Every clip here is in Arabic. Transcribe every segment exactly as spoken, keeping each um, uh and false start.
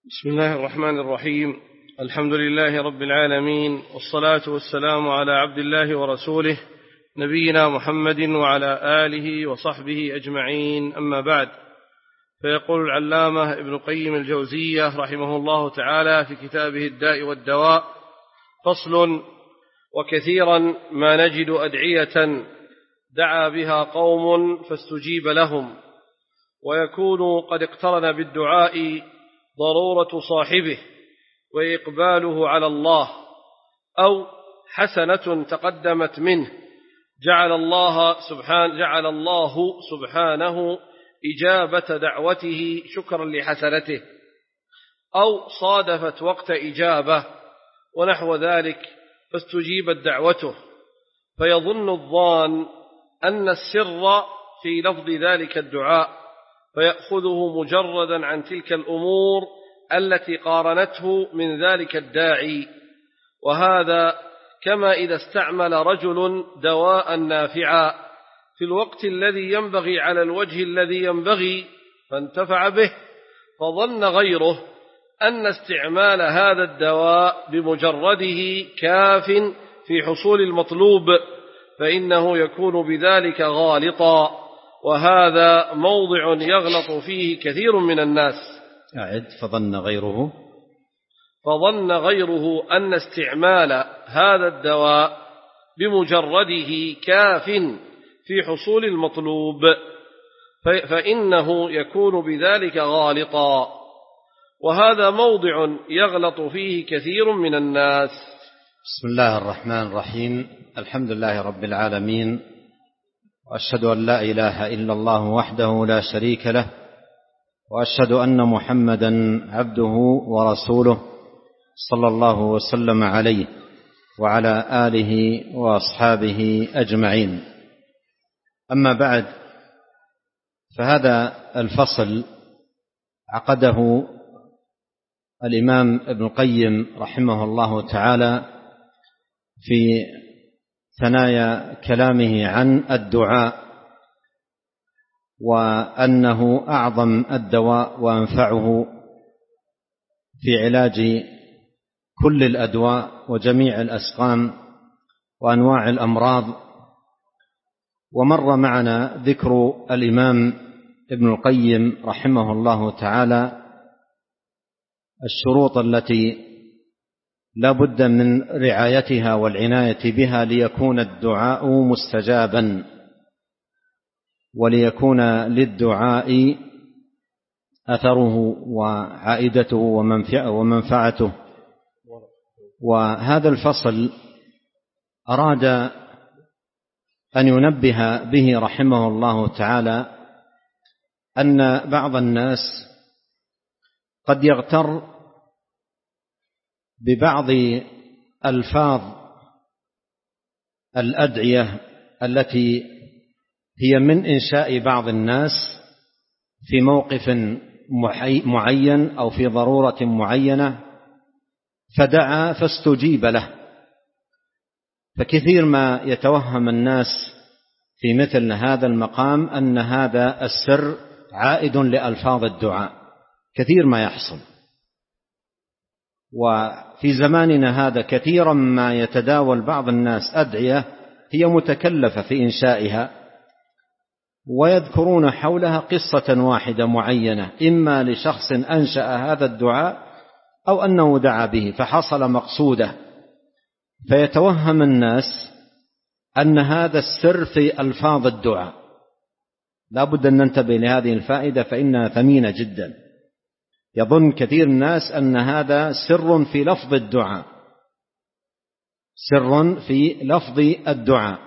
بسم الله الرحمن الرحيم. الحمد لله رب العالمين، والصلاة والسلام على عبد الله ورسوله نبينا محمد وعلى آله وصحبه أجمعين، أما بعد. فيقول العلامة ابن القيم الجوزية رحمه الله تعالى في كتابه الداء والدواء: فصل: وكثيرا ما نجد أدعية دعا بها قوم فاستجيب لهم، ويكون قد اقترن بالدعاء ضرورة صاحبه وإقباله على الله، أو حسنة تقدمت منه جعل الله سبحانه, جعل الله سبحانه إجابة دعوته شكرا لحسنته، أو صادفت وقت إجابة ونحو ذلك فاستجيبت دعوته، فيظن الظان أن السر في لفظ ذلك الدعاء، فيأخذه مجردا عن تلك الأمور التي قارنته من ذلك الداعي. وهذا كما إذا استعمل رجل دواء نافعا في الوقت الذي ينبغي على الوجه الذي ينبغي فانتفع به، فظن غيره أن استعمال هذا الدواء بمجرده كاف في حصول المطلوب، فإنه يكون بذلك غالطا، وهذا موضع يغلط فيه كثير من الناس. أعد: فظن غيره فظن غيره أن استعمال هذا الدواء بمجرده كاف في حصول المطلوب، فإنه يكون بذلك غالطا، وهذا موضع يغلط فيه كثير من الناس. بسم الله الرحمن الرحيم. الحمد لله رب العالمين، وأشهد أن لا إله إلا الله وحده لا شريك له، وأشهد أن محمدا عبده ورسوله صلى الله وسلم عليه وعلى آله وأصحابه أجمعين. أما بعد، فهذا الفصل عقده الإمام ابن القيم رحمه الله تعالى في ثنايا كلامه عن الدعاء، وأنه أعظم الدواء وأنفعه في علاج كل الأدواء وجميع الأسقام وأنواع الأمراض. ومر معنا ذكر الإمام ابن القيم رحمه الله تعالى الشروط التي لا بد من رعايتها والعناية بها ليكون الدعاء مستجابا، وليكون للدعاء أثره وعائدته ومنفعته. وهذا الفصل أراد أن ينبه به رحمه الله تعالى أن بعض الناس قد يغتر ببعض ألفاظ الأدعية التي هي من إنشاء بعض الناس في موقف معين أو في ضرورة معينة، فدعا فاستجيب له. فكثير ما يتوهم الناس في مثل هذا المقام أن هذا السر عائد لألفاظ الدعاء، كثير ما يحصل. وفي زماننا هذا كثيرا ما يتداول بعض الناس أدعية هي متكلفة في إنشائها، ويذكرون حولها قصة واحدة معينة، إما لشخص أنشأ هذا الدعاء أو أنه دعا به فحصل مقصوده، فيتوهم الناس أن هذا السر في ألفاظ الدعاء. لا بد أن ننتبه لهذه الفائدة فإنها ثمينة جدا. يظن كثير الناس أن هذا سر في لفظ الدعاء، سر في لفظ الدعاء.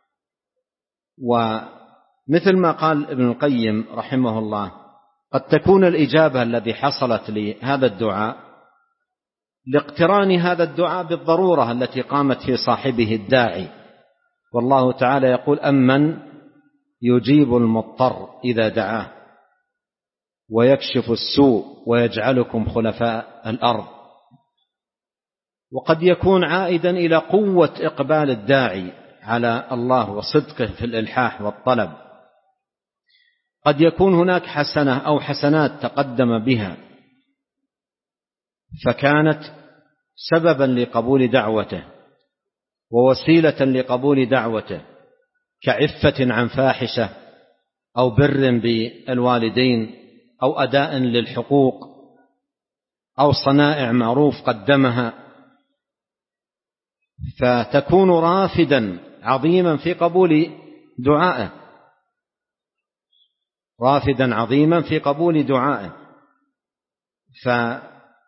ومثل ما قال ابن القيم رحمه الله، قد تكون الإجابة التي حصلت لهذا الدعاء لاقتران هذا الدعاء بالضرورة التي قامت في صاحبه الداعي. والله تعالى يقول: أمن يجيب المضطر إذا دعاه ويكشف السوء ويجعلكم خلفاء الأرض. وقد يكون عائدا إلى قوة إقبال الداعي على الله وصدقه في الإلحاح والطلب. قد يكون هناك حسنة أو حسنات تقدم بها فكانت سببا لقبول دعوته ووسيلة لقبول دعوته، كعفة عن فاحشة أو بر بالوالدين أو أداء للحقوق أو صنائع معروف قدمها، فتكون رافدا عظيما في قبول دعائه، رافدا عظيما في قبول دعائه. فهذا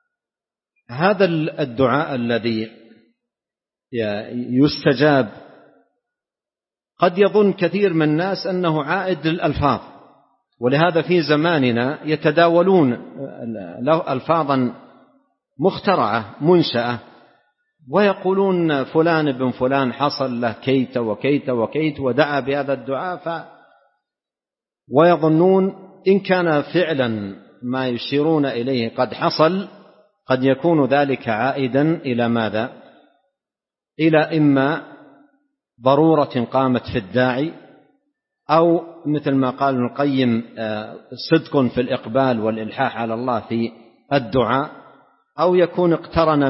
الدعاء الذي يستجاب قد يظن كثير من الناس أنه عائد للألفاظ، ولهذا في زماننا يتداولون ألفاظا مخترعة منشأة، ويقولون فلان ابن فلان حصل له كيت وكيت وكيت ودعا بهذا الدعاء، ف ويظنون إن كان فعلا ما يشيرون إليه قد حصل قد يكون ذلك عائدا إلى ماذا؟ إلى إما ضرورة قامت في الداعي، أو مثل ما قال ابن القيم صدق في الإقبال والإلحاح على الله في الدعاء، أو يكون اقترن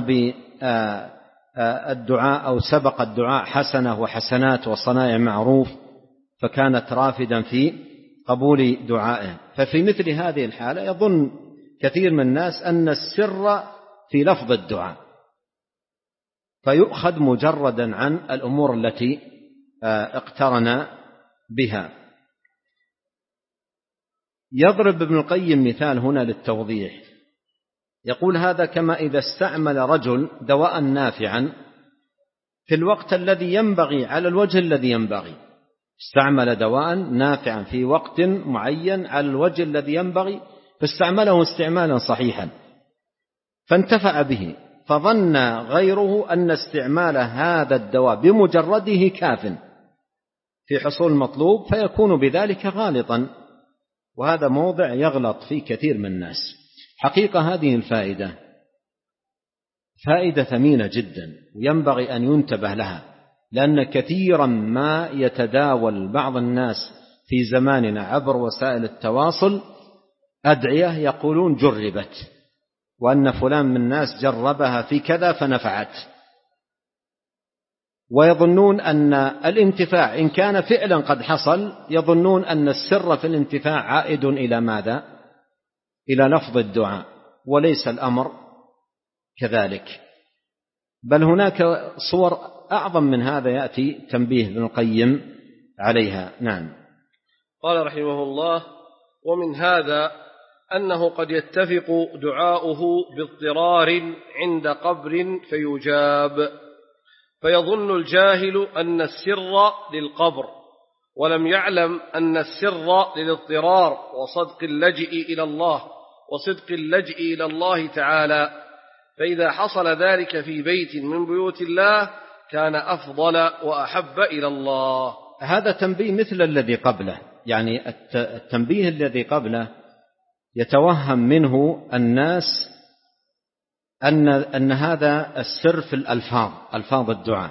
بالدعاء أو سبق الدعاء حسنة وحسنات وصنائع معروف فكانت رافدا في قبول دعائه. ففي مثل هذه الحالة يظن كثير من الناس أن السر في لفظ الدعاء، فيؤخذ مجردا عن الأمور التي اقترن بها. يضرب ابن القيم مثال هنا للتوضيح، يقول هذا كما إذا استعمل رجل دواء نافعا في الوقت الذي ينبغي على الوجه الذي ينبغي، استعمل دواء نافعا في وقت معين على الوجه الذي ينبغي، فاستعمله استعمالا صحيحا فانتفع به، فظن غيره أن استعمال هذا الدواء بمجرده كاف في حصول المطلوب، فيكون بذلك غالطا، وهذا موضع يغلط فيه كثير من الناس. حقيقة هذه الفائدة فائدة ثمينة جدا وينبغي أن ينتبه لها، لأن كثيرا ما يتداول بعض الناس في زماننا عبر وسائل التواصل أدعية يقولون جربت، وأن فلان من الناس جربها في كذا فنفعت، ويظنون أن الانتفاع إن كان فعلا قد حصل يظنون أن السر في الانتفاع عائد إلى ماذا؟ إلى لفظ الدعاء، وليس الأمر كذلك، بل هناك صور أعظم من هذا يأتي تنبيه ابن القيم عليها. نعم. قال رحمه الله: ومن هذا أنه قد يتفق دعاؤه باضطرار عند قبر فيجاب، فيظن الجاهل أن السر للقبر، ولم يعلم أن السر للاضطرار وصدق اللجئ إلى الله وصدق اللجئ إلى الله تعالى، فإذا حصل ذلك في بيت من بيوت الله كان أفضل وأحب إلى الله. هذا تنبيه مثل الذي قبله، يعني التنبيه الذي قبله يتوهم منه الناس أن, أن هذا السر في الألفاظ، ألفاظ الدعاء،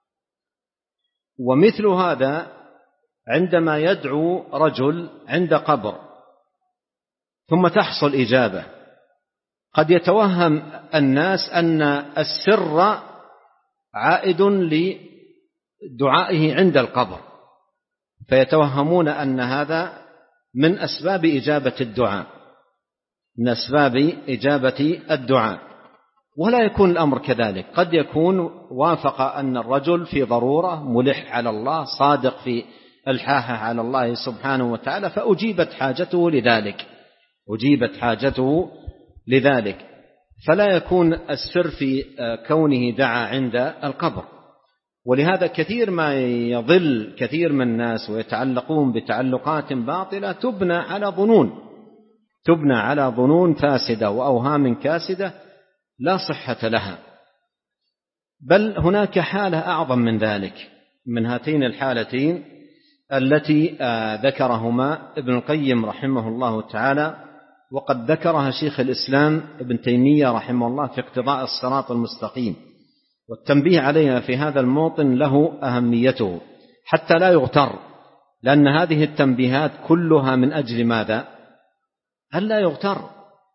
ومثل هذا عندما يدعو رجل عند قبر ثم تحصل إجابة، قد يتوهم الناس أن السر عائد لدعائه عند القبر، فيتوهمون أن هذا من أسباب إجابة الدعاء، من أسباب إجابة الدعاء، ولا يكون الأمر كذلك. قد يكون وافق أن الرجل في ضرورة ملح على الله صادق في الحاحة على الله سبحانه وتعالى، فأجيبت حاجته لذلك أجيبت حاجته لذلك فلا يكون السر في كونه دعا عند القبر. ولهذا كثير ما يضل كثير من الناس ويتعلقون بتعلقات باطلة تبنى على ظنون تبنى على ظنون فاسدة وأوهام كاسدة لا صحة لها. بل هناك حالة أعظم من ذلك، من هاتين الحالتين التي ذكرهما ابن القيم رحمه الله تعالى، وقد ذكرها شيخ الإسلام ابن تيمية رحمه الله في اقتضاء الصراط المستقيم، والتنبيه عليها في هذا الموطن له أهميته حتى لا يغتر، لأن هذه التنبيهات كلها من أجل ماذا؟ ألا يغتر،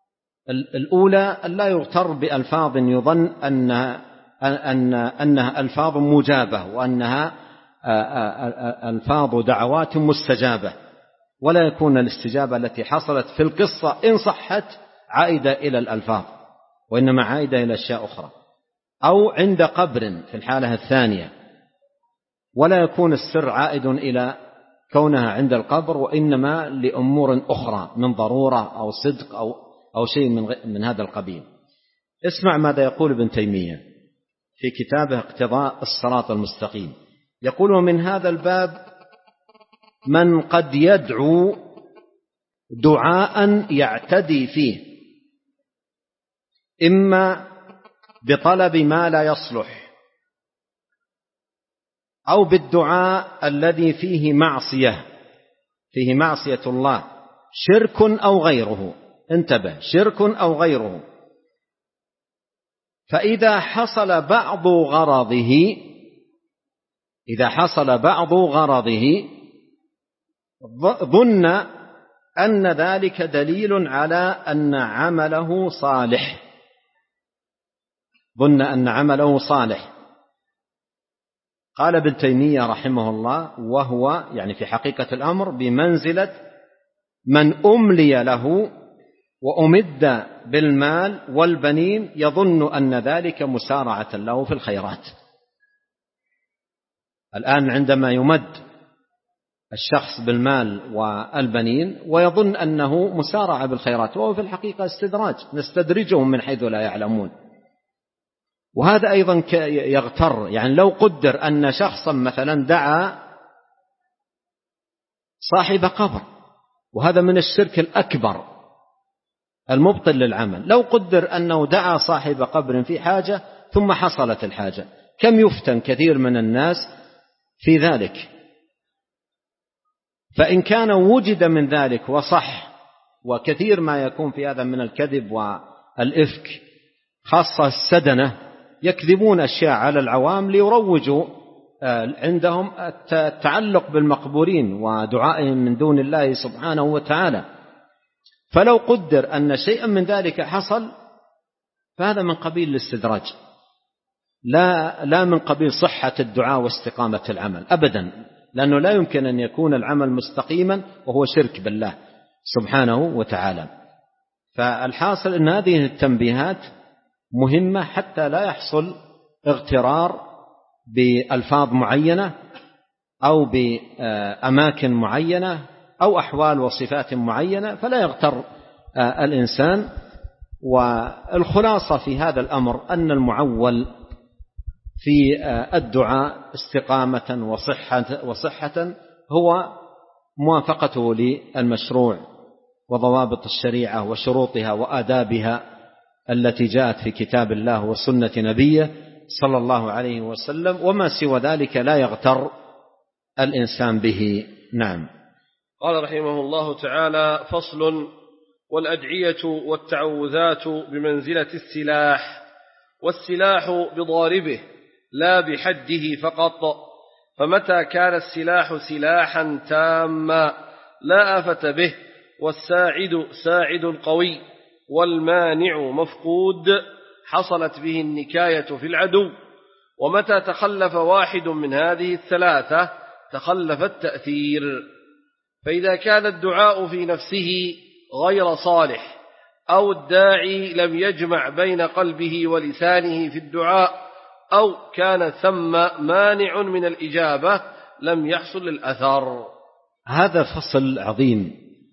الأولى أن لا يغتر بألفاظ يظن أنها, أن أنها ألفاظ مجابة وأنها ألفاظ دعوات مستجابة، ولا يكون الاستجابة التي حصلت في القصة إن صحت عائدة إلى الألفاظ، وإنما عائدة إلى أشياء أخرى. أو عند قبر في الحالة الثانية، ولا يكون السر عائد إلى كونها عند القبر، وإنما لأمور أخرى من ضرورة أو صدق أو, أو شيء من, من هذا القبيل. اسمع ماذا يقول ابن تيمية في كتابه اقتضاء الصراط المستقيم. يقول: ومن هذا الباب من قد يدعو دعاء يعتدي فيه، إما بطلب ما لا يصلح، أو بالدعاء الذي فيه معصية فيه معصية الله، شرك أو غيره. انتبه، شرك أو غيره. فإذا حصل بعض غرضه إذا حصل بعض غرضه ظن أن ذلك دليل على أن عمله صالح ظن أن عمله صالح قال ابن تيمية رحمه الله: وهو يعني في حقيقة الأمر بمنزلة من أملي له وأمد بالمال والبنين يظن أن ذلك مسارعة له في الخيرات. الآن عندما يمد الشخص بالمال والبنين ويظن أنه مسارعة بالخيرات، وهو في الحقيقة استدراج، نستدرجهم من حيث لا يعلمون. وهذا أيضا يغتر، يعني لو قدر أن شخصا مثلا دعا صاحب قبر، وهذا من الشرك الأكبر المبطل للعمل، لو قدر أنه دعا صاحب قبر في حاجة ثم حصلت الحاجة، كم يفتن كثير من الناس في ذلك. فإن كان وجد من ذلك وصح، وكثير ما يكون في هذا من الكذب والإفك، خاصة السدنة يكذبون أشياء على العوام ليروجوا عندهم التعلق بالمقبورين ودعائهم من دون الله سبحانه وتعالى. فلو قدر أن شيئا من ذلك حصل فهذا من قبيل الاستدراج، لا لا من قبيل صحة الدعاء واستقامة العمل أبدا، لأنه لا يمكن أن يكون العمل مستقيما وهو شرك بالله سبحانه وتعالى. فالحاصل أن هذه التنبيهات مهمة حتى لا يحصل اغترار بألفاظ معينة أو بأماكن معينة أو أحوال وصفات معينة، فلا يغتر الإنسان. والخلاصة في هذا الأمر أن المعول في الدعاء استقامة وصحة, وصحة هو موافقته للمشروع وضوابط الشريعة وشروطها وآدابها التي جاءت في كتاب الله وسنة نبيه صلى الله عليه وسلم، وما سوى ذلك لا يغتر الإنسان به. نعم. قال رحمه الله تعالى: فصل: والأدعية والتعوذات بمنزلة السلاح، والسلاح بضاربه لا بحده فقط، فمتى كان السلاح سلاحا تاما لا آفة به، والساعد ساعد قوي، والمانع مفقود، حصلت به النكاية في العدو. ومتى تخلف واحد من هذه الثلاثة تخلف التأثير. فإذا كان الدعاء في نفسه غير صالح، أو الداعي لم يجمع بين قلبه ولسانه في الدعاء، أو كان ثم مانع من الإجابة، لم يحصل الأثر. هذا فصل عظيم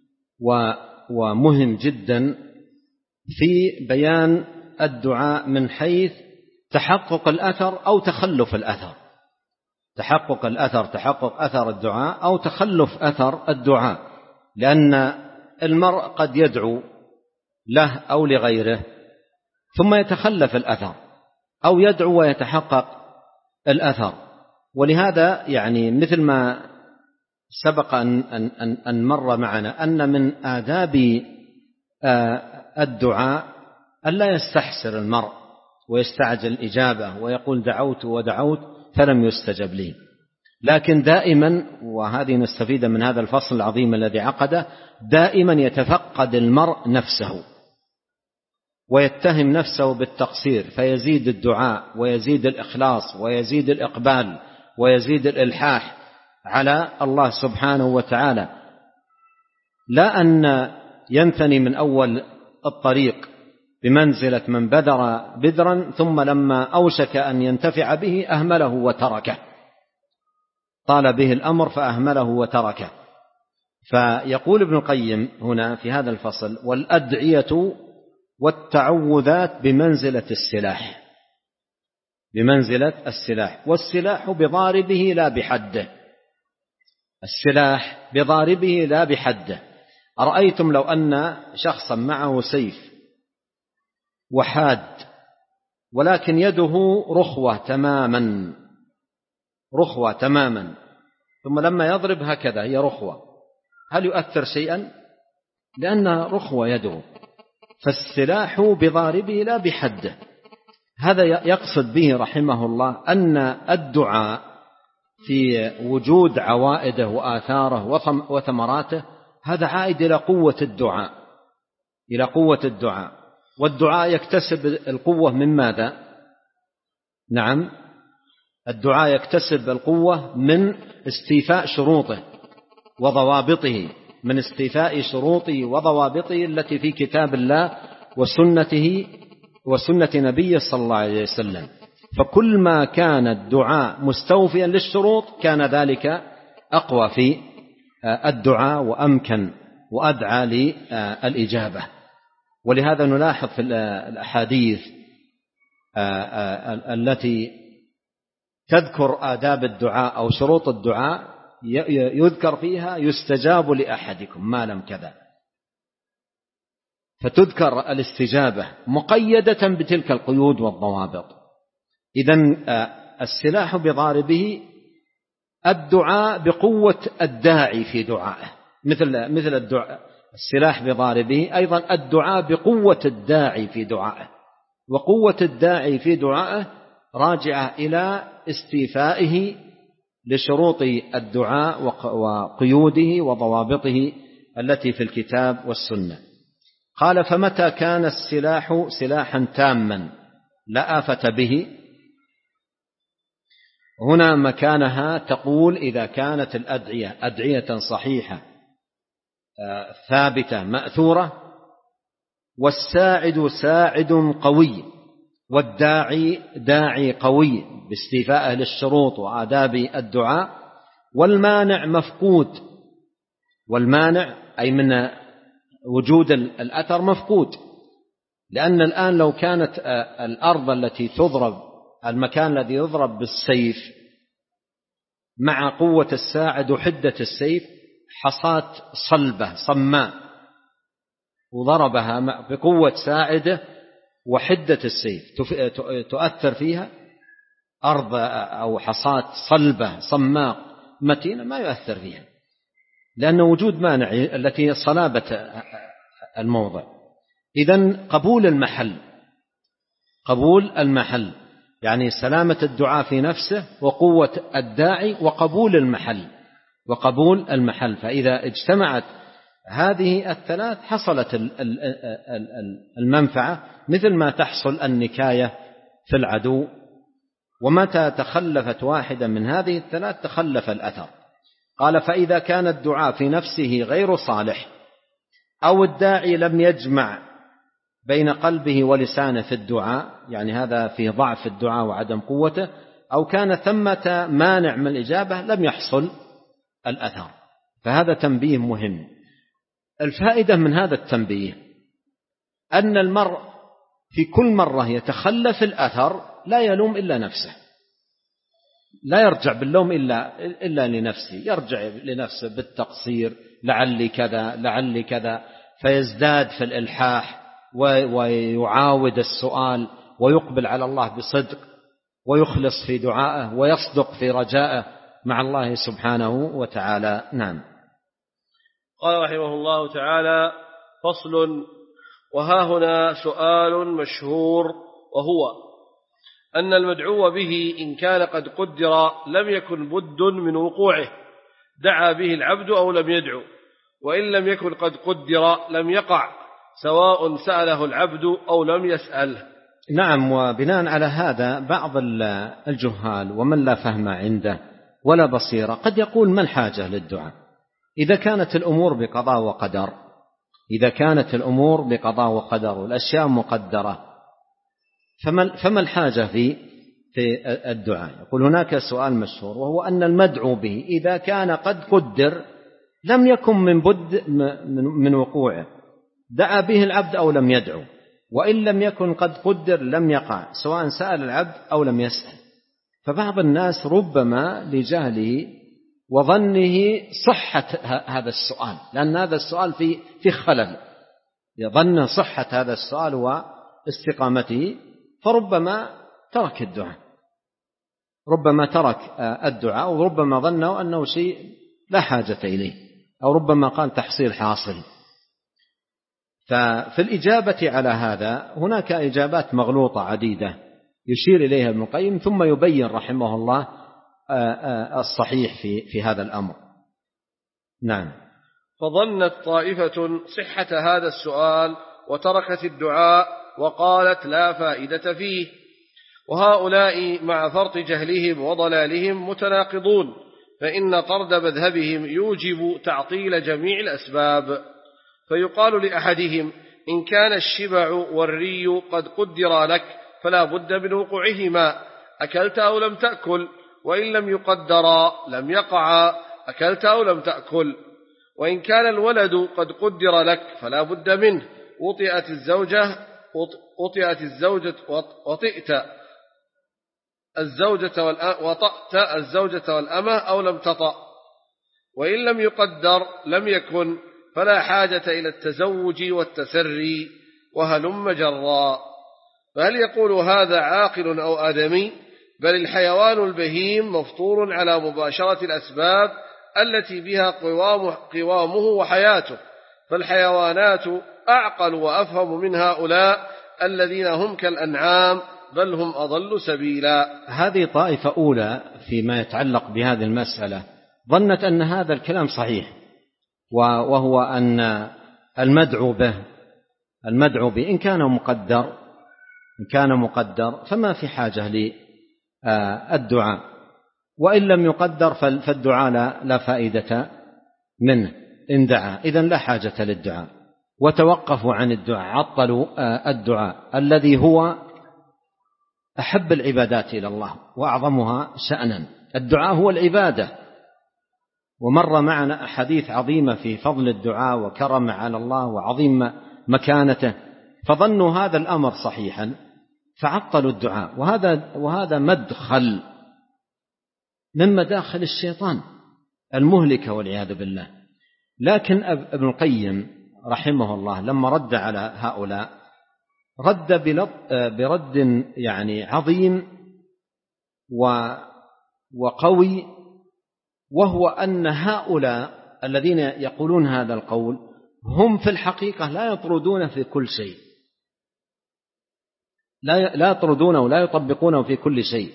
ومهم جدا في بيان الدعاء من حيث تحقق الأثر أو تخلف الأثر. تحقق الأثر تحقق أثر الدعاء أو تخلف أثر الدعاء، لأن المرء قد يدعو له أو لغيره ثم يتخلف الأثر، أو يدعو ويتحقق الأثر. ولهذا يعني مثل ما سبق أن, أن, أن مر معنا أن من آداب الدعاء أن لا يستحسر المرء ويستعجل الإجابة ويقول دعوت ودعوت فلم يستجب لي، لكن دائما، وهذه نستفيد من هذا الفصل العظيم الذي عقده، دائما يتفقد المرء نفسه ويتهم نفسه بالتقصير فيزيد الدعاء ويزيد الإخلاص ويزيد الإقبال ويزيد الإلحاح على الله سبحانه وتعالى، لا أن ينثني من أول الطريق بمنزلة من بذر بذرا ثم لما أوشك أن ينتفع به أهمله وتركه، طال به الأمر فأهمله وتركه. فيقول ابن القيم هنا في هذا الفصل: والأدعية والتعوذات بمنزلة السلاح، بمنزلة السلاح، والسلاح بضاربه لا بحده، السلاح بضاربه لا بحده. أرأيتم لو أن شخصا معه سيف وحاد ولكن يده رخوة تماما، رخوة تماما، ثم لما يضرب هكذا هي رخوة، هل يؤثر شيئا؟ لأنها رخوة يده. فالسلاح بضاربه لا بحده. هذا يقصد به رحمه الله أن الدعاء في وجود عوائده وآثاره وثمراته هذا عائد إلى قوة الدعاء، إلى قوة الدعاء. والدعاء يكتسب القوة من ماذا؟ نعم، الدعاء يكتسب القوة من استيفاء شروطه وضوابطه، من استيفاء شروطه وضوابطه التي في كتاب الله وسنته وسنة نبيه صلى الله عليه وسلم. فكل ما كان الدعاء مستوفيا للشروط كان ذلك أقوى في الدعاء وأمكن وأدعى للإجابة. ولهذا نلاحظ في الأحاديث التي تذكر آداب الدعاء أو شروط الدعاء يذكر فيها يستجاب لأحدكم ما لم كذا، فتذكر الاستجابة مقيدة بتلك القيود والضوابط. إذن السلاح بضاربه الدعاء بقوة الداعي في دعائه، مثل مثل الدعاء السلاح بضاربه أيضا الدعاء بقوة الداعي في دعائه، وقوة الداعي في دعائه راجعة إلى استيفائه لشروط الدعاء وقيوده وضوابطه التي في الكتاب والسنة. قال: فمتى كان السلاح سلاحا تاما لا آفة به؟ هنا مكانها تقول إذا كانت الأدعية أدعية صحيحة ثابتة مأثورة، والساعد ساعد قوي، والداعي داعي قوي باستيفائه للشروط وآداب الدعاء، والمانع مفقود، والمانع أي من وجود الأثر مفقود. لأن الآن لو كانت الأرض التي تضرب، المكان الذي يضرب بالسيف مع قوة الساعد وحدة السيف حصاة صلبة صماء وضربها بقوة ساعده وحدة السيف تؤثر فيها، أرض أو حصاة صلبة صماء متينة ما يؤثر فيها، لأن وجود مانع التي صلابة الموضع. إذن قبول المحل، قبول المحل يعني سلامة الدعاء في نفسه وقوة الداعي وقبول المحل، وقبول المحل. فإذا اجتمعت هذه الثلاث حصلت المنفعة، مثل ما تحصل النكاية في العدو، ومتى تخلفت واحدة من هذه الثلاث تخلف الأثر. قال: فإذا كان الدعاء في نفسه غير صالح، أو الداعي لم يجمع بين قلبه ولسانه في الدعاء، يعني هذا فيه ضعف الدعاء وعدم قوته، أو كان ثمة مانع من الإجابة لم يحصل الأثر. فهذا تنبيه مهم. الفائدة من هذا التنبيه أن المرء في كل مرة يتخلف الأثر لا يلوم إلا نفسه، لا يرجع باللوم إلا, إلا لنفسه، يرجع لنفسه بالتقصير، لعلي كذا لعلي كذا، فيزداد في الإلحاح ويعاود السؤال ويقبل على الله بصدق ويخلص في دعائه ويصدق في رجائه مع الله سبحانه وتعالى. نعم. قال رحمه الله تعالى: فصل. وها هنا سؤال مشهور، وهو أن المدعو به إن كان قد قدر لم يكن بد من وقوعه، دعا به العبد أو لم يدعو، وإن لم يكن قد قدر لم يقع، سواء سأله العبد أو لم يسأله. نعم. وبناء على هذا بعض الجهال ومن لا فهم عنده ولا بصيرة قد يقول ما الحاجة للدعاء إذا كانت الأمور بقضاء وقدر، إذا كانت الأمور بقضاء وقدر والأشياء مقدرة فما فما الحاجة في في الدعاء؟ يقول هناك سؤال مشهور وهو أن المدعو به إذا كان قد قدر لم يكن من بد من وقوعه، دعا به العبد أو لم يدعو، وإن لم يكن قد قدر لم يقع سواء سأل العبد أو لم يسأل. فبعض الناس ربما لجهله وظنه صحة هذا السؤال، لأن هذا السؤال في في خلل، يظن صحة هذا السؤال واستقامته، فربما ترك الدعاء، ربما ترك الدعاء، وربما ظنه أنه شيء لا حاجة إليه، أو ربما قال تحصيل حاصل. ففي الإجابة على هذا هناك إجابات مغلوطة عديدة يشير إليها ابن القيم ثم يبين رحمه الله الصحيح في في هذا الأمر. نعم. فظنت طائفة صحة هذا السؤال وتركت الدعاء وقالت لا فائدة فيه، وهؤلاء مع فرط جهلهم وضلالهم متناقضون، فإن طرد مذهبهم يوجب تعطيل جميع الأسباب. فيقال لأحدهم إن كان الشبع والري قد قدر لك فلا بد من وقوعهما، أكلت أو لم تأكل، وإن لم يقدرا لم يقعا، أكلت أو لم تأكل. وإن كان الولد قد قدر لك فلا بد منه، وطئت الزوجة وطئت الزوجة وطئت الزوجة وطأت الزوجة والأمة أو لم تطأ، وإن لم يقدر لم يكن، فلا حاجة إلى التزوج والتسري وهلم جرا. فهل يقول هذا عاقل أو آدمي؟ بل الحيوان البهيم مفطور على مباشرة الأسباب التي بها قوام قوامه وحياته، فالحيوانات أعقل وأفهم من هؤلاء الذين هم كالأنعام بل هم أضل سبيلا. هذه طائفة أولى فيما يتعلق بهذه المسألة ظنت أن هذا الكلام صحيح، وهو أن المدعو به المدعو به إن كان مقدر إن كان مقدر فما في حاجة للدعاء، وإن لم يقدر فالدعاء لا, لا فائدة منه إن دعا، إذن لا حاجة للدعاء، وتوقفوا عن الدعاء، عطلوا الدعاء الذي هو أحب العبادات إلى الله وأعظمها شأنا. الدعاء هو العبادة، ومر معنا أحاديث عظيمة في فضل الدعاء وكرم على الله وعظيم مكانته، فظنوا هذا الأمر صحيحا فعطلوا الدعاء، وهذا وهذا مدخل من مداخل الشيطان المهلكة والعياذ بالله. لكن ابن القيم رحمه الله لما رد على هؤلاء رد برد يعني عظيم وقوي، وهو أن هؤلاء الذين يقولون هذا القول هم في الحقيقة لا يطردون في كل شيء، لا لا يطردونه ولا يطبقونه في كل شيء.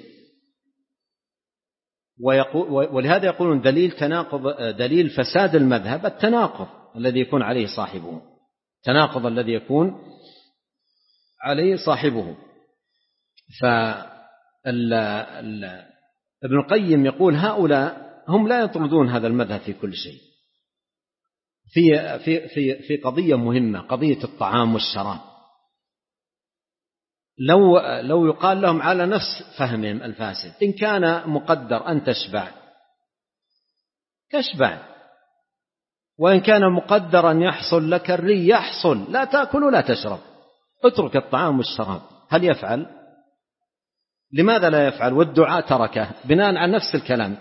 ولهذا يقولون دليل تناقض دليل فساد المذهب التناقض الذي يكون عليه صاحبه، تناقض الذي يكون عليه صاحبه. فابن القيم يقول هؤلاء هم لا يطردون هذا المذهب في كل شيء، في في في في قضية مهمة، قضية الطعام والشراب. لو لو يقال لهم على نفس فهمهم الفاسد إن كان مقدر أن تشبع تشبع، وإن كان مقدرا يحصل لك الري يحصل، لا تأكل ولا تشرب، اترك الطعام والشراب. هل يفعل؟ لماذا لا يفعل؟ والدعاء تركه بناء على نفس الكلام.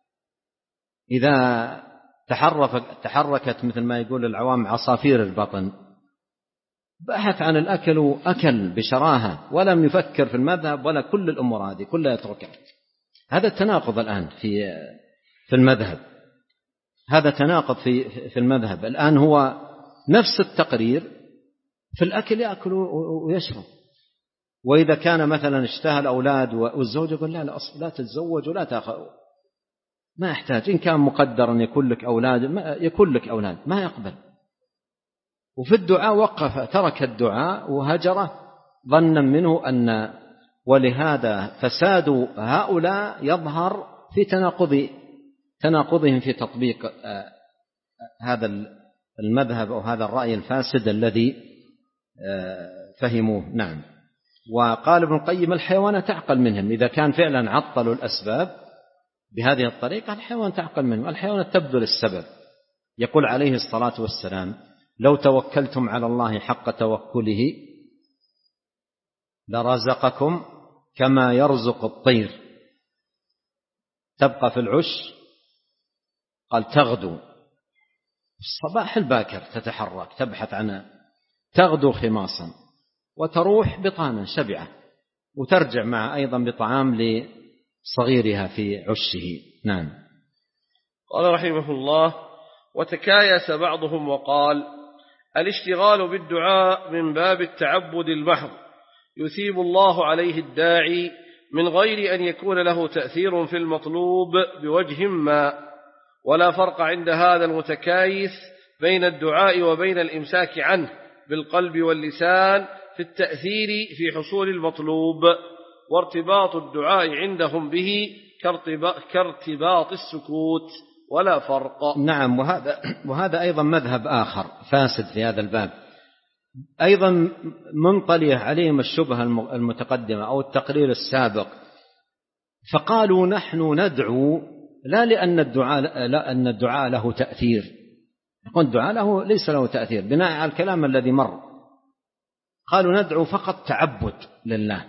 إذا تحركت تحركت مثل ما يقول العوام عصافير البطن، بحث عن الأكل وأكل بشراهة ولم يفكر في المذهب ولا كل الأمور هذه كلها يتركها. هذا التناقض الآن في في المذهب، هذا تناقض في في المذهب الآن. هو نفس التقرير في الأكل يأكل ويشرب، وإذا كان مثلا اشتهى الأولاد والزوج يقول لا لا لا تتزوج ولا تأخذ، ما يحتاج. إن كان مقدرا يكون لك أولاد يكون لك أولاد، ما يقبل. وفي الدعاء وقف، ترك الدعاء وهجره ظنا منه أن، ولهذا فساد هؤلاء يظهر في تناقض تناقضهم في تطبيق هذا المذهب أو هذا الرأي الفاسد الذي فهموه. نعم. وقال ابن القيم الحيوان تعقل منهم، إذا كان فعلا عطلوا الأسباب بهذه الطريقة الحيوان تعقل منهم، الحيوان تبذل السبب. يقول عليه الصلاة والسلام: لو توكلتم على الله حق توكله لرزقكم كما يرزق الطير، تبقى في العش، قال تغدو الصباح الباكر تتحرك تبحث عنها، تغدو خماصا وتروح بطانا شبعة، وترجع مع أيضا بطعام لصغيرها في عشه. نعم. قال رحمه الله: وتكايس بعضهم وقال: الاشتغال بالدعاء من باب التعبد المحض يثيب الله عليه الداعي من غير أن يكون له تأثير في المطلوب بوجه ما، ولا فرق عند هذا المتكايس بين الدعاء وبين الإمساك عنه بالقلب واللسان في التأثير في حصول المطلوب، وارتباط الدعاء عندهم به كارتباط السكوت، ولا فرق. نعم. وهذا, وهذا أيضا مذهب آخر فاسد في هذا الباب، أيضا منطلي عليهم الشبهة المتقدمة أو التقرير السابق، فقالوا نحن ندعو لا لأن الدعاء, لا أن الدعاء له تأثير، يقول الدعاء له ليس له تأثير بناء على الكلام الذي مر، قالوا ندعو فقط تعبد لله،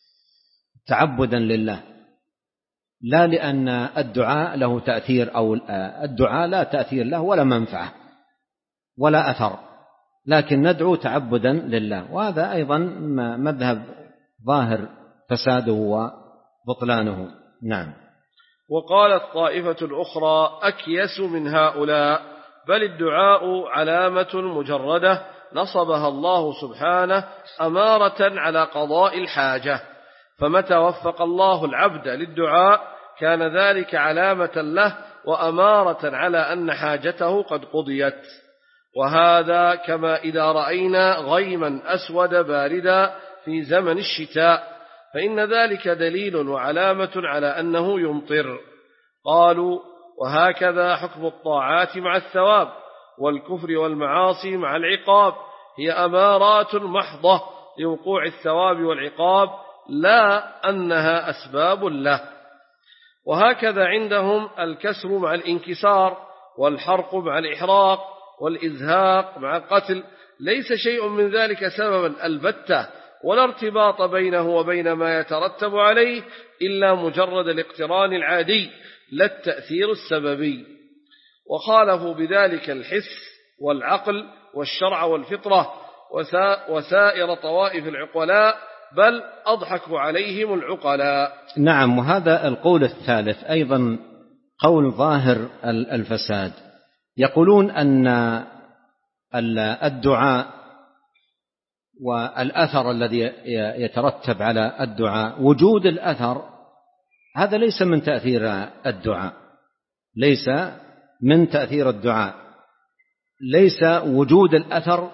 تعبدا لله، لا لأن الدعاء له تأثير، أو الدعاء لا تأثير له ولا منفعة ولا أثر، لكن ندعو تعبدا لله. وهذا أيضا مذهب ظاهر فساده وبطلانه. نعم. وقالت طائفة أخرى أكيس من هؤلاء: بل الدعاء علامة مجردة نصبها الله سبحانه أمارة على قضاء الحاجة، فمتى وفق الله العبد للدعاء كان ذلك علامة له وأمارة على أن حاجته قد قضيت. وهذا كما إذا رأينا غيما أسود باردا في زمن الشتاء، فإن ذلك دليل وعلامة على أنه يمطر. قالوا: وهكذا حكم الطاعات مع الثواب، والكفر والمعاصي مع العقاب هي أمارات محضة لوقوع الثواب والعقاب، لا أنها أسباب له. وهكذا عندهم الكسر مع الانكسار، والحرق مع الإحراق، والإزهاق مع القتل، ليس شيء من ذلك سببا البتة، ولا ارتباط بينه وبين ما يترتب عليه إلا مجرد الاقتران العادي لا التأثير السببي. وخالفوا بذلك الحس والعقل والشرع والفطرة وسائر طوائف العقلاء، بل أضحكوا عليهم العقلاء. نعم. وهذا القول الثالث أيضا قول ظاهر الفساد، يقولون أن الدعاء والأثر الذي يترتب على الدعاء، وجود الأثر هذا ليس من تأثير الدعاء، ليس من تأثير الدعاء، ليس وجود الأثر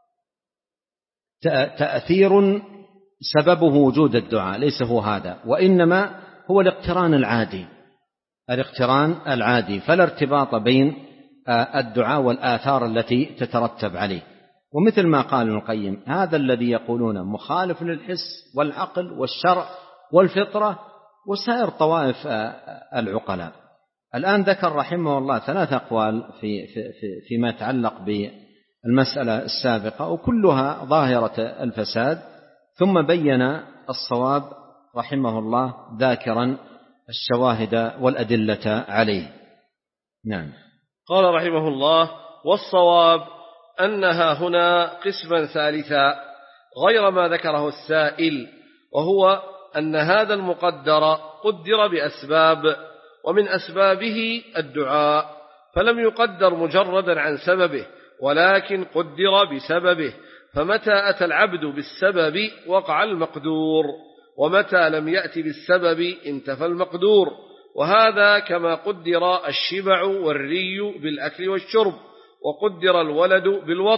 تأثير سببه وجود الدعاء، ليس هو هذا، وإنما هو الاقتران العادي، الاقتران العادي، فلا ارتباط بين الدعاء والآثار التي تترتب عليه. ومثل ما قال ابن القيم: هذا الذي يقولون مخالف للحس والعقل والشرع والفطرة وسائر طوائف العقلاء. الآن ذكر رحمه الله ثلاث أقوال في في في فيما يتعلق بالمسألة السابقة، وكلها ظاهرة الفساد، ثم بين الصواب رحمه الله ذاكرا الشواهد والأدلة عليه. نعم. قال رحمه الله: والصواب أنها هنا قسما ثالثا غير ما ذكره السائل، وهو أن هذا المقدر قدر بأسباب، ومن أسبابه الدعاء، فلم يقدر مجردا عن سببه، ولكن قدر بسببه، فمتى أتى العبد بالسبب وقع المقدور، ومتى لم يأتي بالسبب انتفى المقدور. وهذا كما قدر الشبع والري بالأكل والشرب، وقدر الولد بالوطأ،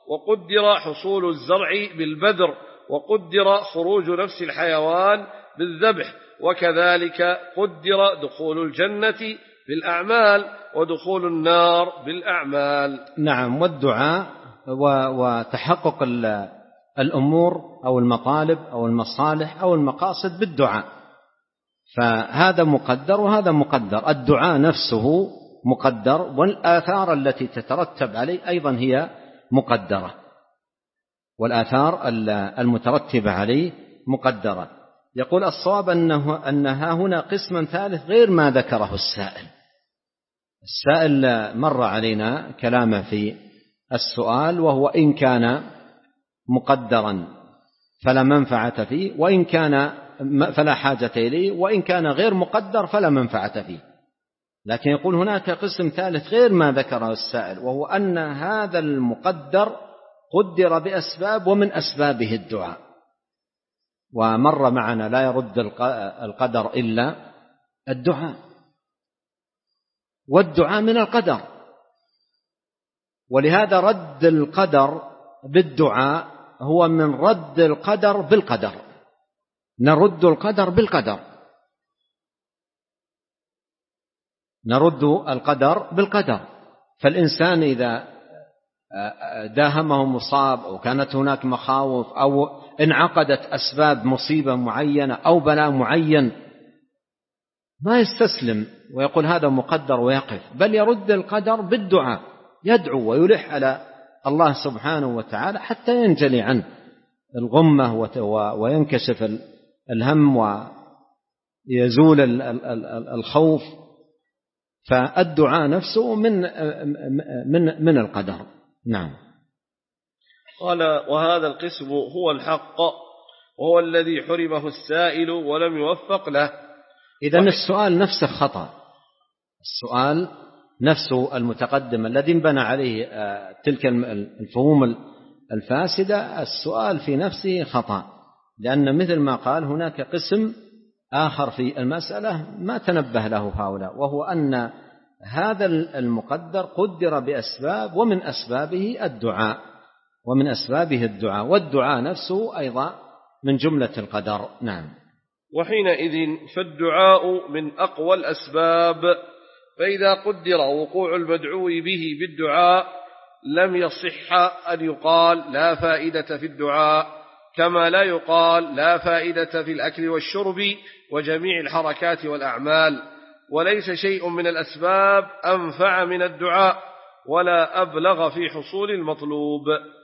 وقدر حصول الزرع بالبذر، وقدر خروج نفس الحيوان بالذبح، وكذلك قدر دخول الجنة بالأعمال ودخول النار بالأعمال. نعم. والدعاء وتحقق الأمور أو المطالب أو المصالح أو المقاصد بالدعاء، فهذا مقدر وهذا مقدر. الدعاء نفسه مقدر، والآثار التي تترتب عليه أيضا هي مقدرة، والآثار المترتبة عليه مقدرة. يقول الصواب أنه أنها هنا قسما ثالث غير ما ذكره السائل. السائل مر علينا كلامه في السؤال، وهو إن كان مقدرا فلا منفعة فيه، وإن كان فلا حاجة إليه، وإن كان غير مقدر فلا منفعة فيه. لكن يقول هناك قسم ثالث غير ما ذكره السائل، وهو أن هذا المقدر قدر بأسباب ومن أسبابه الدعاء. ومر معنا لا يرد القدر إلا الدعاء، والدعاء من القدر، ولهذا رد القدر بالدعاء هو من رد القدر بالقدر. نرد القدر بالقدر، نرد القدر بالقدر. فالإنسان إذا داهمه مصاب أو كانت هناك مخاوف أو انعقدت أسباب مصيبة معينة أو بلاء معين، ما يستسلم ويقول هذا مقدر ويقف، بل يرد القدر بالدعاء، يدعو ويلح على الله سبحانه وتعالى حتى ينجلي عنه الغمة وينكشف الهم ويزول الخوف. فالدعاء نفسه من من من القدر. نعم. قال: وهذا القسم هو الحق، وهو الذي حرمه السائل ولم يوفق له. إذن السؤال نفسه خطأ، السؤال نفسه المتقدم الذي انبنى عليه تلك الفهوم الفاسدة، السؤال في نفسه خطأ، لأن مثل ما قال هناك قسم آخر في المسألة ما تنبه له هؤلاء، وهو أن هذا المقدر قدر بأسباب، ومن أسبابه الدعاء، ومن أسبابه الدعاء، والدعاء نفسه أيضا من جملة القدر. نعم. وحينئذ فالدعاء من أقوى الأسباب، فإذا قدر وقوع المدعو به بالدعاء لم يصح أن يقال لا فائدة في الدعاء، كما لا يقال لا فائدة في الأكل والشرب وجميع الحركات والأعمال. وليس شيء من الأسباب أنفع من الدعاء ولا أبلغ في حصول المطلوب.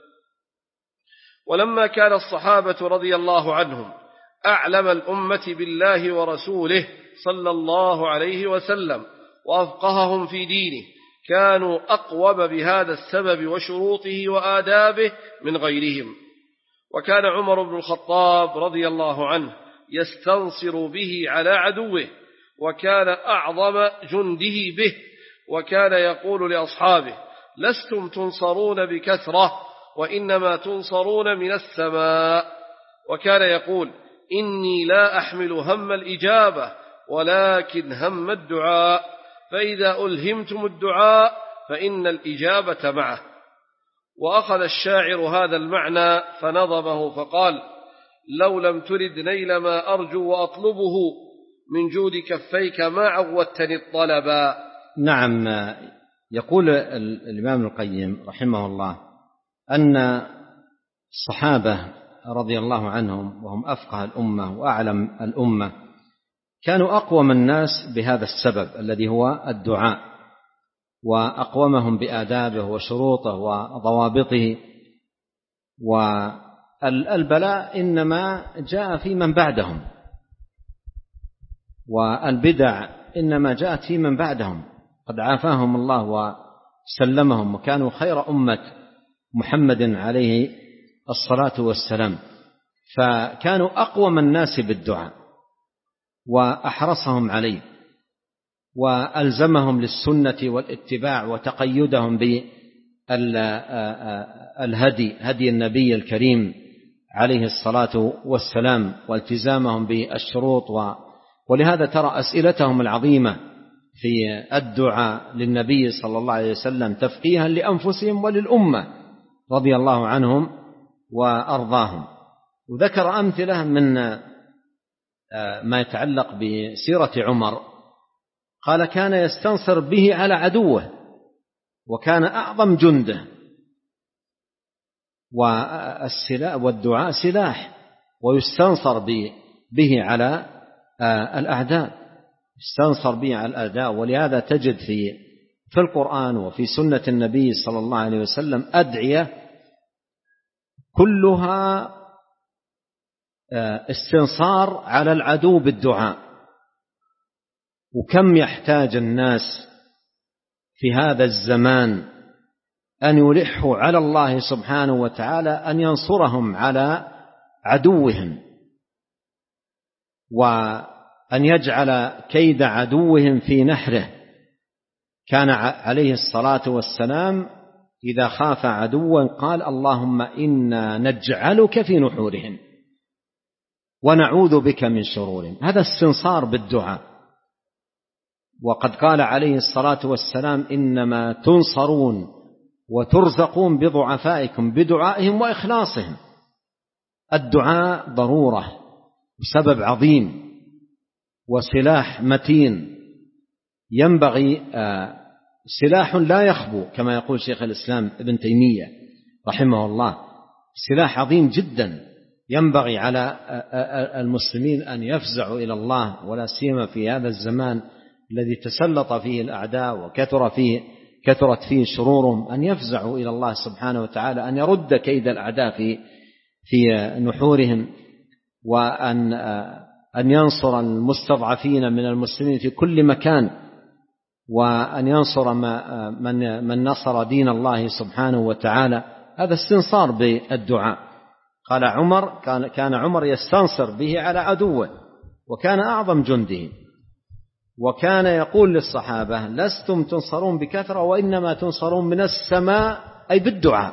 ولما كان الصحابة رضي الله عنهم أعلم الأمة بالله ورسوله صلى الله عليه وسلم وأفقههم في دينه، كانوا أقوم بهذا السبب وشروطه وآدابه من غيرهم. وكان عمر بن الخطاب رضي الله عنه يستنصر به على عدوه، وكان أعظم جنده به، وكان يقول لأصحابه: لستم تنصرون بكثرة، وإنما تنصرون من السماء. وكان يقول: إني لا أحمل هم الإجابة ولكن هم الدعاء، فإذا ألهمتم الدعاء فإن الإجابة معه. وأخذ الشاعر هذا المعنى فنظمه فقال: لو لم ترد نيل ما أرجو وأطلبه من جود كفيك ما عودتني الطلبا. نعم. يقول الإمام القيم رحمه الله أن الصحابة رضي الله عنهم وهم أفقه الأمة وأعلم الأمة كانوا أقوم الناس بهذا السبب الذي هو الدعاء، وأقومهم بآدابه وشروطه وضوابطه. والبلاء إنما جاء في من بعدهم، والبدع إنما جاءت في من بعدهم، قد عافاهم الله وسلمهم، وكانوا خير أمة محمد عليه الصلاة والسلام. فكانوا أقوم الناس بالدعاء وأحرصهم عليه، وألزمهم للسنة والاتباع، وتقيدهم بالهدي هدي النبي الكريم عليه الصلاة والسلام، والتزامهم بالشروط. ولهذا ترى أسئلتهم العظيمة في الدعاء للنبي صلى الله عليه وسلم تفقيها لأنفسهم وللأمة، رضي الله عنهم وأرضاهم. وذكر أمثلة من ما يتعلق بسيرة عمر، قال: كان يستنصر به على عدوه وكان أعظم جنده، والدعاء سلاح ويستنصر به على الأعداء، يستنصر به على الأعداء. ولهذا تجد في في القرآن وفي سنة النبي صلى الله عليه وسلم أدعية كلها استنصار على العدو بالدعاء. وكم يحتاج الناس في هذا الزمان أن يلحوا على الله سبحانه وتعالى أن ينصرهم على عدوهم، وأن يجعل كيد عدوهم في نحره. كان عليه الصلاة والسلام إذا خاف عدوا قال: اللهم إنا نجعلك في نحورهم ونعوذ بك من شرورهم. هذا استنصار بالدعاء. وقد قال عليه الصلاة والسلام: إنما تنصرون وترزقون بضعفائكم بدعائهم وإخلاصهم. الدعاء ضرورة وسبب عظيم وسلاح متين، ينبغي سلاح لا يخبو كما يقول شيخ الإسلام ابن تيمية رحمه الله، سلاح عظيم جدا ينبغي على المسلمين أن يفزعوا إلى الله، ولا سيما في هذا الزمان الذي تسلط فيه الأعداء وكثر فيه كثرت فيه شرورهم، أن يفزعوا إلى الله سبحانه وتعالى، أن يرد كيد الأعداء في في نحورهم، وأن أن ينصر المستضعفين من المسلمين في كل مكان، وأن ينصر من من نصر دين الله سبحانه وتعالى. هذا استنصار بالدعاء. قال عمر: كان كان عمر يستنصر به على عدوه وكان أعظم جنده، وكان يقول للصحابة: لستم تنصرون بكثرة وإنما تنصرون من السماء، أي بالدعاء،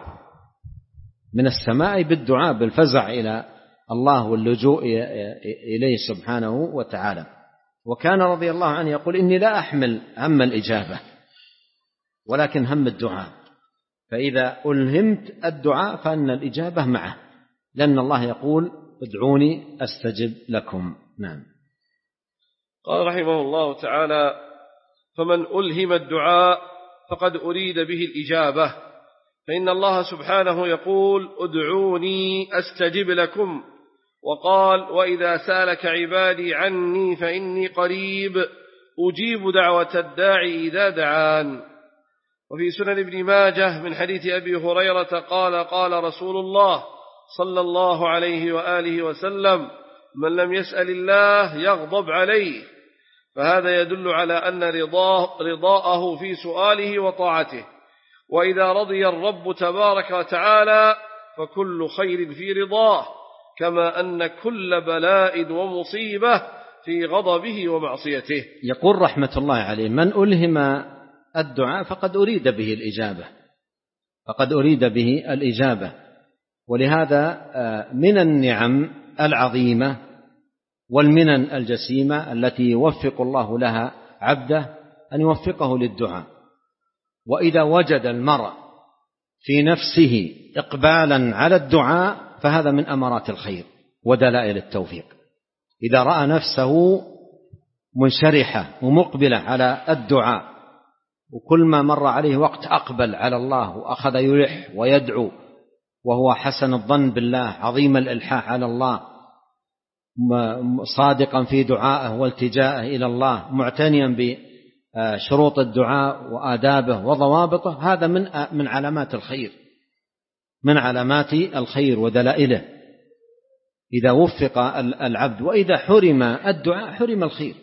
من السماء أي بالدعاء، بالفزع إلى الله واللجوء إليه سبحانه وتعالى. وكان رضي الله عنه يقول: إني لا أحمل هم الإجابة ولكن هم الدعاء، فإذا ألهمت الدعاء فإن الإجابة معه، لأن الله يقول: ادعوني أستجب لكم. نعم. قال رحمه الله تعالى: فمن ألهم الدعاء فقد أريد به الإجابة، فإن الله سبحانه يقول: ادعوني أستجب لكم، وقال: وإذا سألك عبادي عني فإني قريب أجيب دعوة الداعي إذا دعان. وفي سنن ابن ماجه من حديث أبي هريرة قال: قال رسول الله صلى الله عليه وآله وسلم: من لم يسأل الله يغضب عليه. فهذا يدل على أن رضاه رضاءه في سؤاله وطاعته، وإذا رضي الرب تبارك وتعالى فكل خير في رضاه، كما أن كل بلاء ومصيبة في غضبه ومعصيته. يقول رحمة الله عليه: من ألهم الدعاء فقد أريد به الإجابة، فقد أريد به الإجابة. ولهذا من النعم العظيمة والمنن الجسيمة التي يوفق الله لها عبده أن يوفقه للدعاء. وإذا وجد المرء في نفسه إقبالا على الدعاء فهذا من أمارات الخير ودلائل التوفيق. إذا رأى نفسه منشرحة ومقبلة على الدعاء، وكل ما مر عليه وقت أقبل على الله وأخذ يلح ويدعو وهو حسن الظن بالله، عظيم الإلحاح على الله، صادقا في دعائه والتجائه إلى الله، معتنيا بشروط الدعاء وآدابه وضوابطه، هذا من من علامات الخير، من علامات الخير ودلائله إذا وفق العبد. وإذا حرم الدعاء حرم الخير.